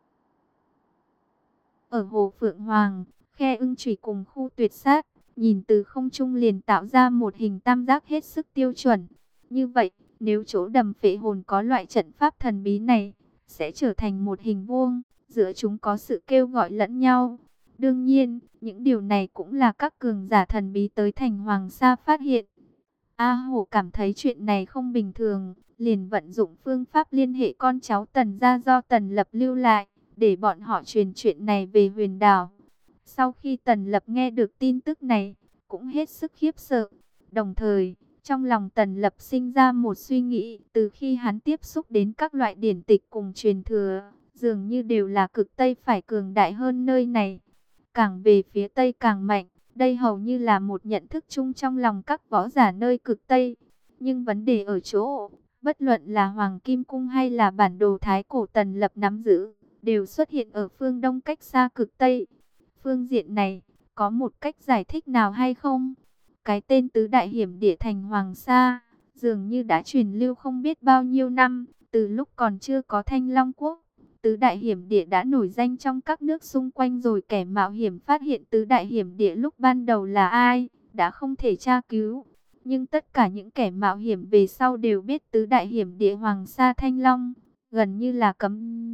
ở Hồ Phượng Hoàng, khe ưng chủy cùng khu tuyệt sát, nhìn từ không trung liền tạo ra một hình tam giác hết sức tiêu chuẩn. Như vậy, nếu chỗ Đầm Phệ Hồn có loại trận pháp thần bí này, sẽ trở thành một hình vuông, giữa chúng có sự kêu gọi lẫn nhau. Đương nhiên, những điều này cũng là các cường giả thần bí tới Thành Hoàng Sa phát hiện. A Hổ cảm thấy chuyện này không bình thường, liền vận dụng phương pháp liên hệ con cháu Tần gia do Tần Lập lưu lại, để bọn họ truyền chuyện này về Huyền Đảo. Sau khi Tần Lập nghe được tin tức này, cũng hết sức khiếp sợ. Đồng thời, trong lòng Tần Lập sinh ra một suy nghĩ, từ khi hắn tiếp xúc đến các loại điển tịch cùng truyền thừa, dường như đều là cực Tây phải cường đại hơn nơi này. Càng về phía Tây càng mạnh, đây hầu như là một nhận thức chung trong lòng các võ giả nơi cực Tây. Nhưng vấn đề ở chỗ, bất luận là Hoàng Kim Cung hay là bản đồ Thái Cổ Tần Lập nắm giữ, đều xuất hiện ở phương Đông cách xa cực Tây. Phương diện này, có một cách giải thích nào hay không? Cái tên tứ đại hiểm địa Thành Hoàng Sa, dường như đã truyền lưu không biết bao nhiêu năm, từ lúc còn chưa có Thanh Long Quốc. Tứ đại hiểm địa đã nổi danh trong các nước xung quanh rồi, kẻ mạo hiểm phát hiện tứ đại hiểm địa lúc ban đầu là ai, đã không thể tra cứu. Nhưng tất cả những kẻ mạo hiểm về sau đều biết tứ đại hiểm địa Hoàng Sa Thanh Long, gần như là cấm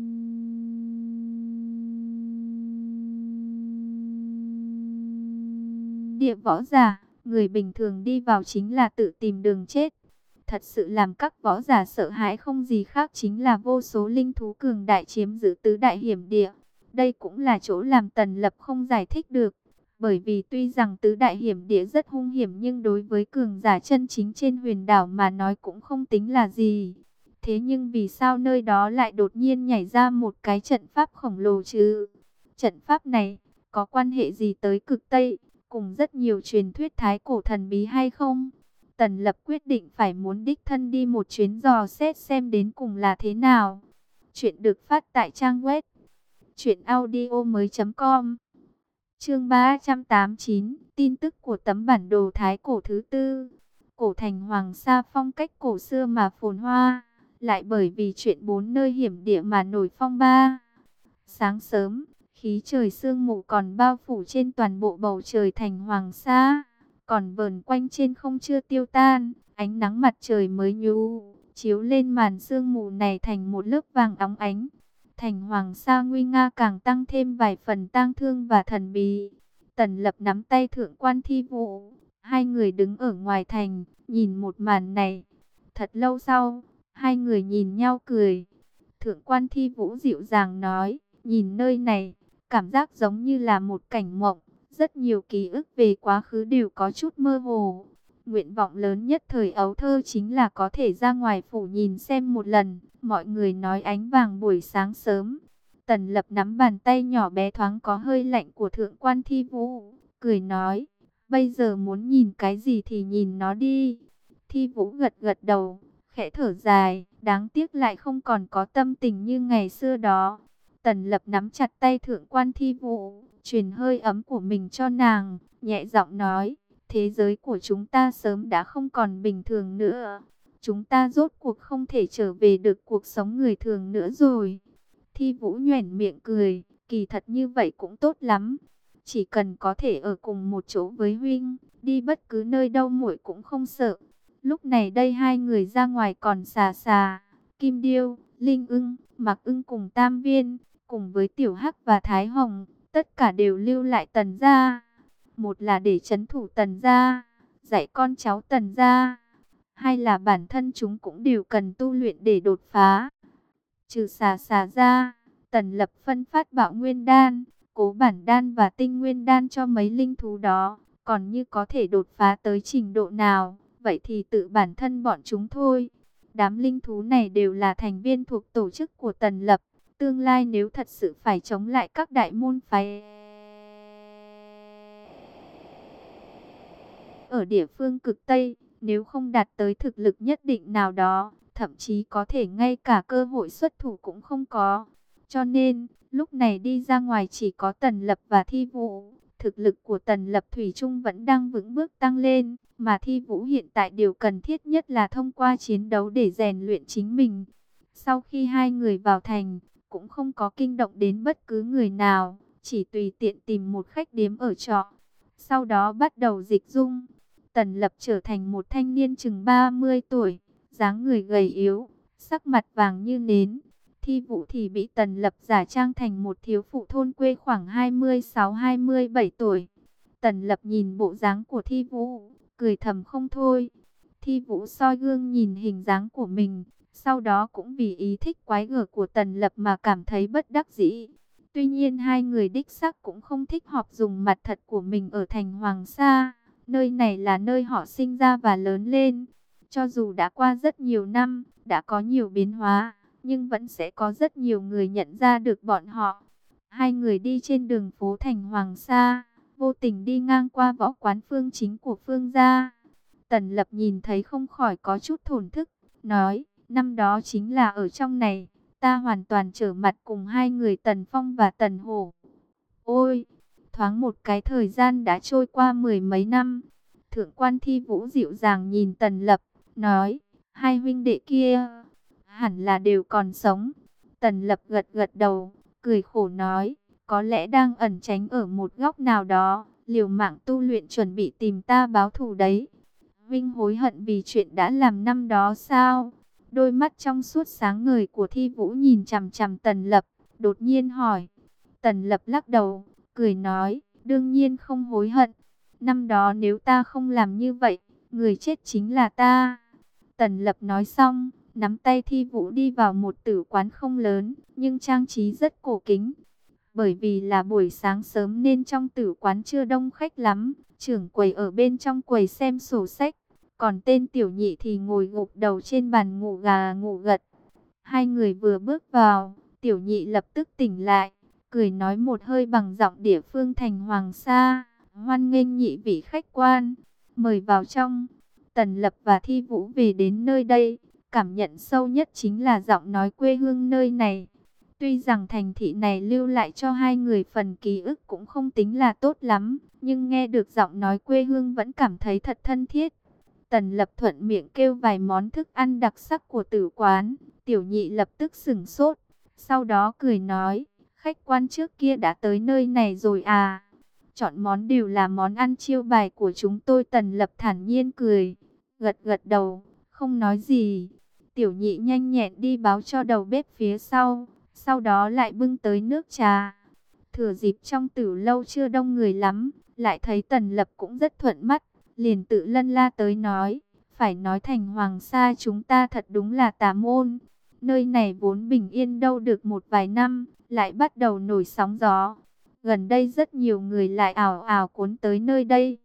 địa võ giả, người bình thường đi vào chính là tự tìm đường chết. Thật sự làm các võ giả sợ hãi không gì khác chính là vô số linh thú cường đại chiếm giữ tứ đại hiểm địa. Đây cũng là chỗ làm Tần Lập không giải thích được. Bởi vì tuy rằng tứ đại hiểm địa rất hung hiểm nhưng đối với cường giả chân chính trên Huyền Đảo mà nói cũng không tính là gì. Thế nhưng vì sao nơi đó lại đột nhiên nhảy ra một cái trận pháp khổng lồ chứ? Trận pháp này có quan hệ gì tới cực Tây, cùng rất nhiều truyền thuyết thái cổ thần bí hay không? Tần Lập quyết định phải muốn đích thân đi một chuyến dò xét xem đến cùng là thế nào. Chuyện được phát tại trang web truyện audio mới chấm com. Chương ba trăm tám mươi chín, tin tức của tấm bản đồ Thái Cổ thứ tư. Cổ Thành Hoàng Sa phong cách cổ xưa mà phồn hoa, lại bởi vì chuyện bốn nơi hiểm địa mà nổi phong ba. Sáng sớm, Khí trời sương mù còn bao phủ trên toàn bộ bầu trời thành Hoàng Sa, còn vờn quanh trên không chưa tiêu tan, ánh nắng mặt trời mới nhu chiếu lên màn sương mù này thành một lớp vàng óng ánh. Thành Hoàng Sa nguy nga càng tăng thêm vài phần tang thương và thần bí. Tần Lập nắm tay Thượng quan Thi Vũ, hai người đứng ở ngoài thành, nhìn một màn này. Thật lâu sau, hai người nhìn nhau cười. Thượng quan Thi Vũ dịu dàng nói, nhìn nơi này, cảm giác giống như là một cảnh mộng. Rất nhiều ký ức về quá khứ đều có chút mơ hồ. Nguyện vọng lớn nhất thời ấu thơ chính là có thể ra ngoài phủ nhìn xem một lần. Mọi người nói ánh vàng buổi sáng sớm. Tần Lập nắm bàn tay nhỏ bé thoáng có hơi lạnh của Thượng quan Thi Vũ, cười nói, bây giờ muốn nhìn cái gì thì nhìn nó đi. Thi Vũ gật gật đầu, khẽ thở dài, đáng tiếc lại không còn có tâm tình như ngày xưa đó. Tần Lập nắm chặt tay Thượng quan Thi Vũ, truyền hơi ấm của mình cho nàng, nhẹ giọng nói, thế giới của chúng ta sớm đã không còn bình thường nữa. Chúng ta rốt cuộc không thể trở về được cuộc sống người thường nữa rồi. Thi Vũ nhoẻn miệng cười, kỳ thật như vậy cũng tốt lắm. Chỉ cần có thể ở cùng một chỗ với huynh, đi bất cứ nơi đâu muội cũng không sợ. Lúc này đây hai người ra ngoài còn xà xà, Kim Điêu, Linh Ưng, Mạc Ưng cùng Tam Viên, cùng với Tiểu Hắc và Thái Hồng, tất cả đều lưu lại Tần gia. Một là để trấn thủ Tần gia, dạy con cháu Tần gia. Hai là bản thân chúng cũng đều cần tu luyện để đột phá. Trừ xà xà ra, Tần Lập phân phát Bạo Nguyên Đan, Cố Bản Đan và Tinh Nguyên Đan cho mấy linh thú đó. Còn như có thể đột phá tới trình độ nào, vậy thì tự bản thân bọn chúng thôi. Đám linh thú này đều là thành viên thuộc tổ chức của Tần Lập. Tương lai nếu thật sự phải chống lại các đại môn phái ở địa phương cực Tây, nếu không đạt tới thực lực nhất định nào đó, thậm chí có thể ngay cả cơ hội xuất thủ cũng không có. Cho nên, lúc này đi ra ngoài chỉ có Tần Lập và Thi Vũ. Thực lực của Tần Lập thủy chung vẫn đang vững bước tăng lên, mà Thi Vũ hiện tại điều cần thiết nhất là thông qua chiến đấu để rèn luyện chính mình. Sau khi hai người vào thành, cũng không có kinh động đến bất cứ người nào, chỉ tùy tiện tìm một khách điếm ở trọ. Sau đó bắt đầu dịch dung. Tần Lập trở thành một thanh niên chừng ba mươi tuổi, dáng người gầy yếu, sắc mặt vàng như nến. Thi Vũ thì bị Tần Lập giả trang thành một thiếu phụ thôn quê khoảng hai mươi sáu hai mươi bảy tuổi. Tần Lập nhìn bộ dáng của Thi Vũ, cười thầm không thôi. Thi Vũ soi gương nhìn hình dáng của mình, sau đó cũng vì ý thích quái gở của Tần Lập mà cảm thấy bất đắc dĩ. Tuy nhiên hai người đích xác cũng không thích hợp dùng mặt thật của mình ở thành Hoàng Sa. Nơi này là nơi họ sinh ra và lớn lên. Cho dù đã qua rất nhiều năm, đã có nhiều biến hóa, nhưng vẫn sẽ có rất nhiều người nhận ra được bọn họ. Hai người đi trên đường phố thành Hoàng Sa, vô tình đi ngang qua võ quán Phương Chính của Phương gia. Tần Lập nhìn thấy không khỏi có chút thổn thức, nói, năm đó chính là ở trong này, ta hoàn toàn trở mặt cùng hai người Tần Phong và Tần Hổ. Ôi, thoáng một cái thời gian đã trôi qua mười mấy năm. Thượng quan Thi Vũ dịu dàng nhìn Tần Lập, nói, hai huynh đệ kia hẳn là đều còn sống. Tần Lập gật gật đầu, cười khổ nói, có lẽ đang ẩn tránh ở một góc nào đó, liều mạng tu luyện chuẩn bị tìm ta báo thù đấy. Huynh hối hận vì chuyện đã làm năm đó sao? Đôi mắt trong suốt sáng ngời của Thi Vũ nhìn chằm chằm Tần Lập, đột nhiên hỏi. Tần Lập lắc đầu, cười nói, đương nhiên không hối hận. Năm đó nếu ta không làm như vậy, người chết chính là ta. Tần Lập nói xong, nắm tay Thi Vũ đi vào một tử quán không lớn, nhưng trang trí rất cổ kính. Bởi vì là buổi sáng sớm nên trong tử quán chưa đông khách lắm, trưởng quầy ở bên trong quầy xem sổ sách, còn tên tiểu nhị thì ngồi gục đầu trên bàn ngủ gà ngủ gật. Hai người vừa bước vào, tiểu nhị lập tức tỉnh lại, cười nói một hơi bằng giọng địa phương thành Hoàng Sa, hoan nghênh nhị vị khách quan, mời vào trong. Tần Lập và Thi Vũ về đến nơi đây, cảm nhận sâu nhất chính là giọng nói quê hương nơi này. Tuy rằng thành thị này lưu lại cho hai người phần ký ức cũng không tính là tốt lắm, nhưng nghe được giọng nói quê hương vẫn cảm thấy thật thân thiết. Tần Lập thuận miệng kêu vài món thức ăn đặc sắc của tử quán, tiểu nhị lập tức sửng sốt, sau đó cười nói, khách quan trước kia đã tới nơi này rồi à? Chọn món đều là món ăn chiêu bài của chúng tôi. Tần Lập thản nhiên cười, gật gật đầu, không nói gì. Tiểu nhị nhanh nhẹn đi báo cho đầu bếp phía sau, sau đó lại bưng tới nước trà. Thừa dịp trong tử lâu chưa đông người lắm, lại thấy Tần Lập cũng rất thuận mắt, liền tự lân la tới nói, phải nói thành Hoàng Sa chúng ta thật đúng là tà môn. Nơi này vốn bình yên đâu được một vài năm, lại bắt đầu nổi sóng gió. Gần đây rất nhiều người lại ào ào cuốn tới nơi đây.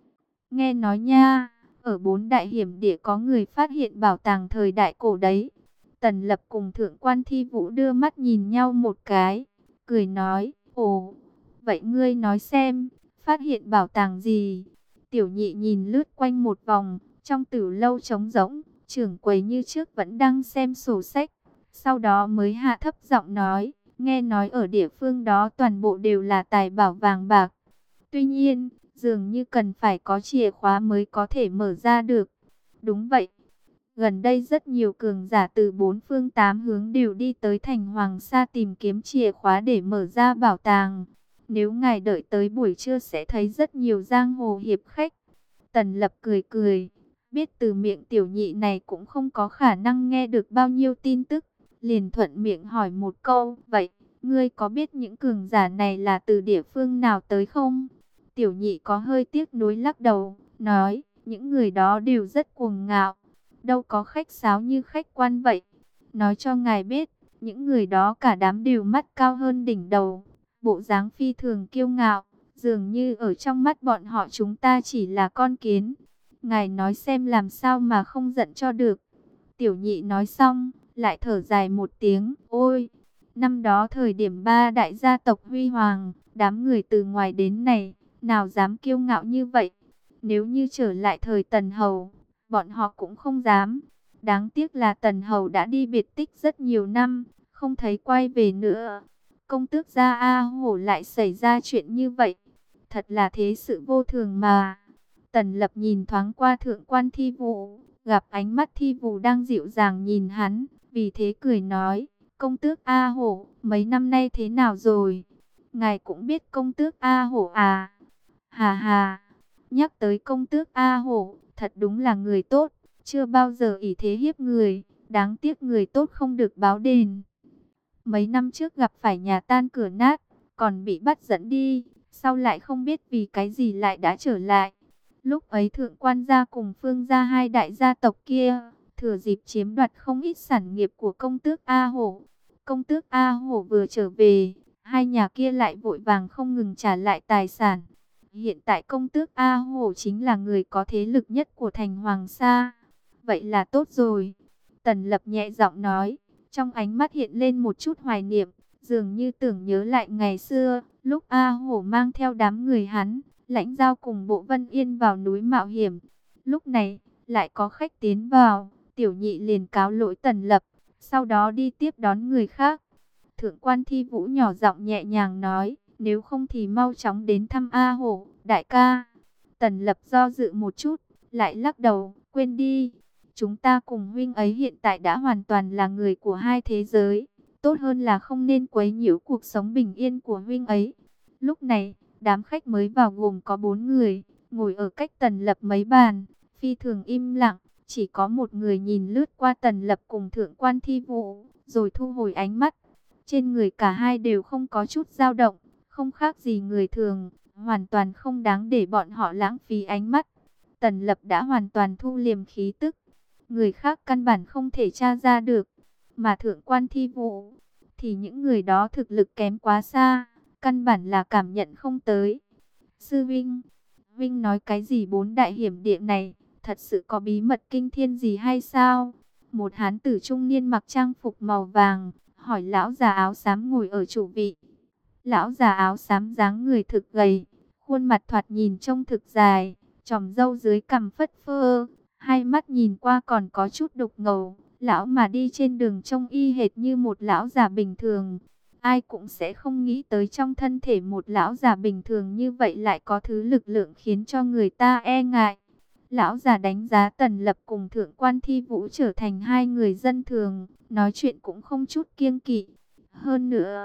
Nghe nói nha, ở bốn đại hiểm địa có người phát hiện bảo tàng thời đại cổ đấy. Tần Lập cùng Thượng quan Thi Vũ đưa mắt nhìn nhau một cái, cười nói, ồ, vậy ngươi nói xem, phát hiện bảo tàng gì? Tiểu nhị nhìn lướt quanh một vòng, trong tử lâu trống rỗng, trưởng quầy như trước vẫn đang xem sổ sách. Sau đó mới hạ thấp giọng nói, nghe nói ở địa phương đó toàn bộ đều là tài bảo vàng bạc. Tuy nhiên, dường như cần phải có chìa khóa mới có thể mở ra được. Đúng vậy. Gần đây rất nhiều cường giả từ bốn phương tám hướng đều đi tới thành Hoàng Sa tìm kiếm chìa khóa để mở ra bảo tàng. Nếu ngài đợi tới buổi trưa sẽ thấy rất nhiều giang hồ hiệp khách. Tần Lập cười cười, biết từ miệng tiểu nhị này cũng không có khả năng nghe được bao nhiêu tin tức. Liền thuận miệng hỏi một câu, vậy, ngươi có biết những cường giả này là từ địa phương nào tới không? Tiểu nhị có hơi tiếc nuối lắc đầu, nói, những người đó đều rất cuồng ngạo, đâu có khách sáo như khách quan vậy. Nói cho ngài biết, những người đó cả đám đều mắt cao hơn đỉnh đầu, bộ dáng phi thường kiêu ngạo, dường như ở trong mắt bọn họ chúng ta chỉ là con kiến. Ngài nói xem làm sao mà không giận cho được. Tiểu nhị nói xong, lại thở dài một tiếng, ôi, năm đó thời điểm ba đại gia tộc huy hoàng, đám người từ ngoài đến này, nào dám kiêu ngạo như vậy. Nếu như trở lại thời Tần Hầu, bọn họ cũng không dám. Đáng tiếc là Tần Hầu đã đi biệt tích rất nhiều năm, không thấy quay về nữa. Công tước gia A Hổ lại xảy ra chuyện như vậy. Thật là thế sự vô thường mà. Tần Lập nhìn thoáng qua Thượng quan Thi Vũ, gặp ánh mắt Thi Vũ đang dịu dàng nhìn hắn, vì thế cười nói, công tước A Hổ, mấy năm nay thế nào rồi? Ngài cũng biết công tước A Hổ à? Hà hà, nhắc tới công tước A Hổ, thật đúng là người tốt, chưa bao giờ ỷ thế hiếp người, đáng tiếc người tốt không được báo đền. Mấy năm trước gặp phải nhà tan cửa nát, còn bị bắt dẫn đi, sau lại không biết vì cái gì lại đã trở lại. Lúc ấy Thượng quan gia cùng Phương gia hai đại gia tộc kia, thừa dịp chiếm đoạt không ít sản nghiệp của công tước A Hổ. Công tước A Hổ vừa trở về, hai nhà kia lại vội vàng không ngừng trả lại tài sản. Hiện tại công tước A Hổ chính là người có thế lực nhất của thành Hoàng Sa. Vậy là tốt rồi. Tần Lập nhẹ giọng nói, trong ánh mắt hiện lên một chút hoài niệm, dường như tưởng nhớ lại ngày xưa, lúc A Hổ mang theo đám người hắn, lãnh giao cùng Bộ Vân Yên vào núi mạo hiểm. Lúc này, lại có khách tiến vào, tiểu nhị liền cáo lỗi Tần Lập, sau đó đi tiếp đón người khác. Thượng quan Thi Vũ nhỏ giọng nhẹ nhàng nói, nếu không thì mau chóng đến thăm A Hổ, đại ca. Tần Lập do dự một chút, lại lắc đầu, quên đi. Chúng ta cùng huynh ấy hiện tại đã hoàn toàn là người của hai thế giới. Tốt hơn là không nên quấy nhiễu cuộc sống bình yên của huynh ấy. Lúc này, đám khách mới vào gồm có bốn người, ngồi ở cách Tần Lập mấy bàn, phi thường im lặng. Chỉ có một người nhìn lướt qua Tần Lập cùng Thượng quan Thi Vũ, rồi thu hồi ánh mắt. Trên người cả hai đều không có chút dao động, không khác gì người thường, hoàn toàn không đáng để bọn họ lãng phí ánh mắt. Tần Lập đã hoàn toàn thu liềm khí tức, người khác căn bản không thể tra ra được, mà Thượng quan Thi Vũ thì những người đó thực lực kém quá xa, căn bản là cảm nhận không tới. Sư Vinh, Vinh nói cái gì bốn đại hiểm địa này, thật sự có bí mật kinh thiên gì hay sao? Một hán tử trung niên mặc trang phục màu vàng, hỏi lão già áo xám ngồi ở chủ vị. Lão già áo xám dáng người thực gầy, khuôn mặt thoạt nhìn trông thực dài, chòm râu dưới cằm phất phơ, hai mắt nhìn qua còn có chút đục ngầu. Lão mà đi trên đường trông y hệt như một lão già bình thường. Ai cũng sẽ không nghĩ tới trong thân thể một lão già bình thường như vậy lại có thứ lực lượng khiến cho người ta e ngại. Lão già đánh giá Tần Lập cùng Thượng quan Thi Vũ trở thành hai người dân thường, nói chuyện cũng không chút kiêng kỵ. Hơn nữa,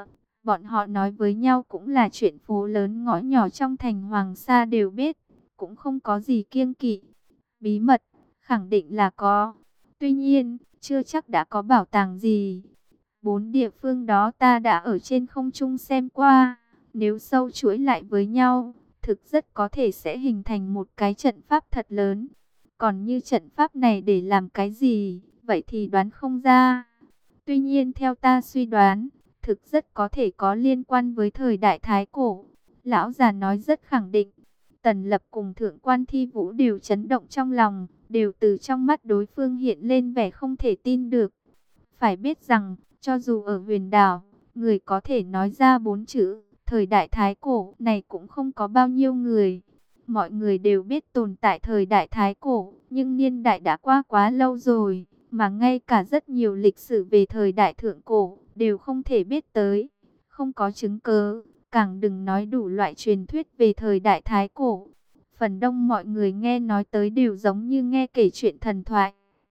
Bọn họ nói với nhau cũng là chuyện phố lớn ngõ nhỏ trong thành Hoàng Sa đều biết, cũng không có gì kiêng kỵ. Bí mật, khẳng định là có. Tuy nhiên, chưa chắc đã có bảo tàng gì. Bốn địa phương đó ta đã ở trên không trung xem qua. Nếu sâu chuỗi lại với nhau, thực rất có thể sẽ hình thành một cái trận pháp thật lớn. Còn như trận pháp này để làm cái gì, vậy thì đoán không ra. Tuy nhiên theo ta suy đoán, thực rất có thể có liên quan với thời đại Thái Cổ. Lão già nói rất khẳng định. Tần Lập cùng Thượng quan Thi Vũ đều chấn động trong lòng, đều từ trong mắt đối phương hiện lên vẻ không thể tin được. Phải biết rằng, cho dù ở huyền đảo, người có thể nói ra bốn chữ, thời đại Thái Cổ này cũng không có bao nhiêu người. Mọi người đều biết tồn tại thời đại Thái Cổ, nhưng niên đại đã qua quá lâu rồi, mà ngay cả rất nhiều lịch sử về thời đại Thượng Cổ, đều không thể biết tới, không có chứng cứ. Càng đừng nói đủ loại truyền thuyết về thời đại Thái Cổ. Phần đông mọi người nghe nói tới đều giống như nghe kể chuyện thần thoại.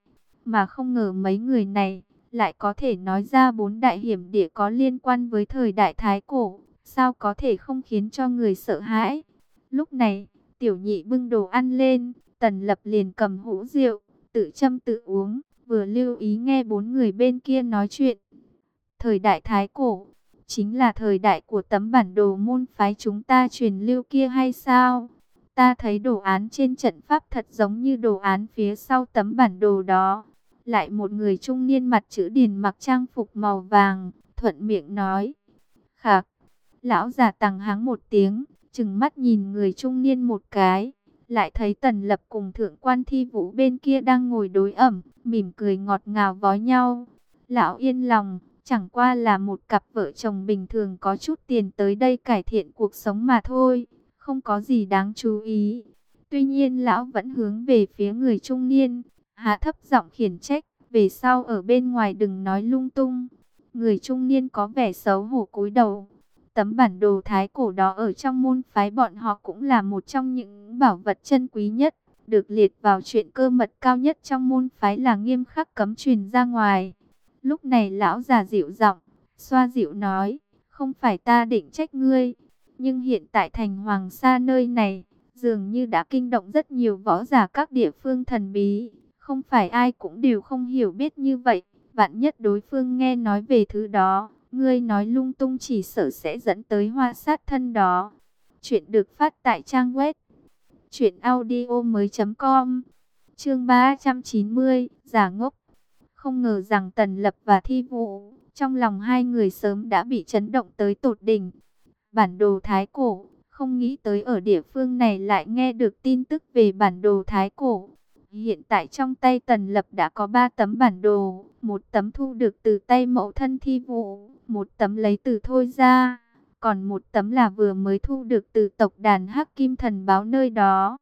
Mà không ngờ mấy người này lại có thể nói ra bốn đại hiểm địa có liên quan với thời đại Thái Cổ. Sao có thể không khiến cho người sợ hãi? Lúc này, tiểu nhị bưng đồ ăn lên, Tần Lập liền cầm hũ rượu, tự châm tự uống, vừa lưu ý nghe bốn người bên kia nói chuyện. Thời đại Thái Cổ chính là thời đại của tấm bản đồ môn phái chúng ta truyền lưu kia hay sao? Ta thấy đồ án trên trận pháp thật giống như đồ án phía sau tấm bản đồ đó. Lại một người trung niên mặt chữ điền mặc trang phục màu vàng, thuận miệng nói. Khạc, lão già tằng hắng một tiếng, trừng mắt nhìn người trung niên một cái. Lại thấy Tần Lập cùng Thượng quan Thi Vũ bên kia đang ngồi đối ẩm, mỉm cười ngọt ngào vói nhau. Lão yên lòng. Chẳng qua là một cặp vợ chồng bình thường có chút tiền tới đây cải thiện cuộc sống mà thôi, không có gì đáng chú ý. Tuy nhiên lão vẫn hướng về phía người trung niên, hạ thấp giọng khiển trách, về sau ở bên ngoài đừng nói lung tung. Người trung niên có vẻ xấu hổ cúi đầu. Tấm bản đồ Thái Cổ đó ở trong môn phái bọn họ cũng là một trong những bảo vật chân quý nhất, được liệt vào chuyện cơ mật cao nhất trong môn phái là nghiêm khắc cấm truyền ra ngoài. Lúc này lão già dịu giọng, xoa dịu nói, không phải ta định trách ngươi, nhưng hiện tại thành Hoàng Sa nơi này, dường như đã kinh động rất nhiều võ giả các địa phương thần bí, không phải ai cũng đều không hiểu biết như vậy, vạn nhất đối phương nghe nói về thứ đó, ngươi nói lung tung chỉ sợ sẽ dẫn tới hoa sát thân đó. Chuyện được phát tại trang web truyện audio mới chấm com, chương ba trăm chín mươi, giả ngốc. Không ngờ rằng Tần Lập và Thi Vũ, trong lòng hai người sớm đã bị chấn động tới tột đỉnh. Bản đồ Thái Cổ, không nghĩ tới ở địa phương này lại nghe được tin tức về bản đồ Thái Cổ. Hiện tại trong tay Tần Lập đã có ba tấm bản đồ, một tấm thu được từ tay mẫu thân Thi Vũ, một tấm lấy từ Thôi ra, còn một tấm là vừa mới thu được từ tộc đàn Hắc Kim Thần Báo nơi đó.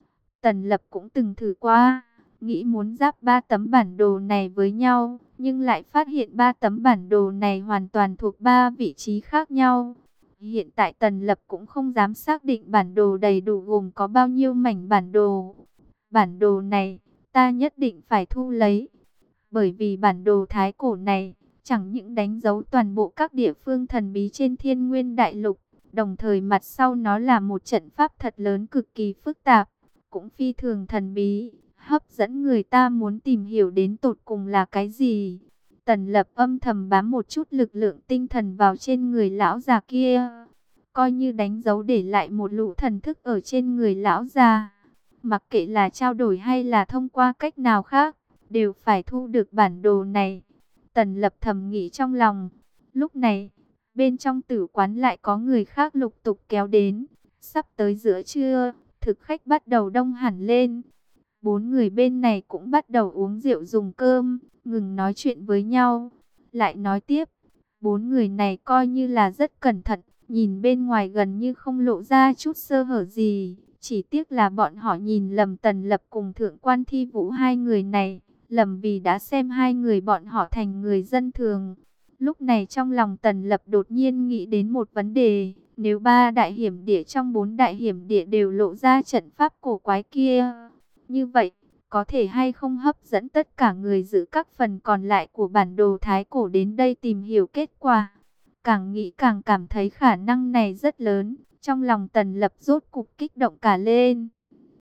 Tần Lập cũng từng thử qua, nghĩ muốn giáp ba tấm bản đồ này với nhau, nhưng lại phát hiện ba tấm bản đồ này hoàn toàn thuộc ba vị trí khác nhau. Hiện tại Tần Lập cũng không dám xác định bản đồ đầy đủ gồm có bao nhiêu mảnh bản đồ. Bản đồ này, ta nhất định phải thu lấy. Bởi vì bản đồ Thái Cổ này, chẳng những đánh dấu toàn bộ các địa phương thần bí trên Thiên Nguyên Đại Lục, đồng thời mặt sau nó là một trận pháp thật lớn cực kỳ phức tạp, cũng phi thường thần bí, hấp dẫn người ta muốn tìm hiểu đến tột cùng là cái gì. Tần Lập âm thầm bám một chút lực lượng tinh thần vào trên người lão già kia, coi như đánh dấu để lại một lũ thần thức ở trên người lão già. Mặc kệ là trao đổi hay là thông qua cách nào khác, đều phải thu được bản đồ này. Tần Lập thầm nghĩ trong lòng. Lúc này, bên trong tử quán lại có người khác lục tục kéo đến. Sắp tới giữa trưa, thực khách bắt đầu đông hẳn lên. Bốn người bên này cũng bắt đầu uống rượu dùng cơm, ngừng nói chuyện với nhau. Lại nói tiếp, bốn người này coi như là rất cẩn thận, nhìn bên ngoài gần như không lộ ra chút sơ hở gì. Chỉ tiếc là bọn họ nhìn lầm Tần Lập cùng Thượng quan Thi Vũ hai người này, lầm vì đã xem hai người bọn họ thành người dân thường. Lúc này trong lòng Tần Lập đột nhiên nghĩ đến một vấn đề, nếu ba đại hiểm địa trong bốn đại hiểm địa đều lộ ra trận pháp cổ quái kia, như vậy, có thể hay không hấp dẫn tất cả người giữ các phần còn lại của bản đồ Thái Cổ đến đây tìm hiểu kết quả. Càng nghĩ càng cảm thấy khả năng này rất lớn. Trong lòng Tần Lập rốt cục kích động cả lên.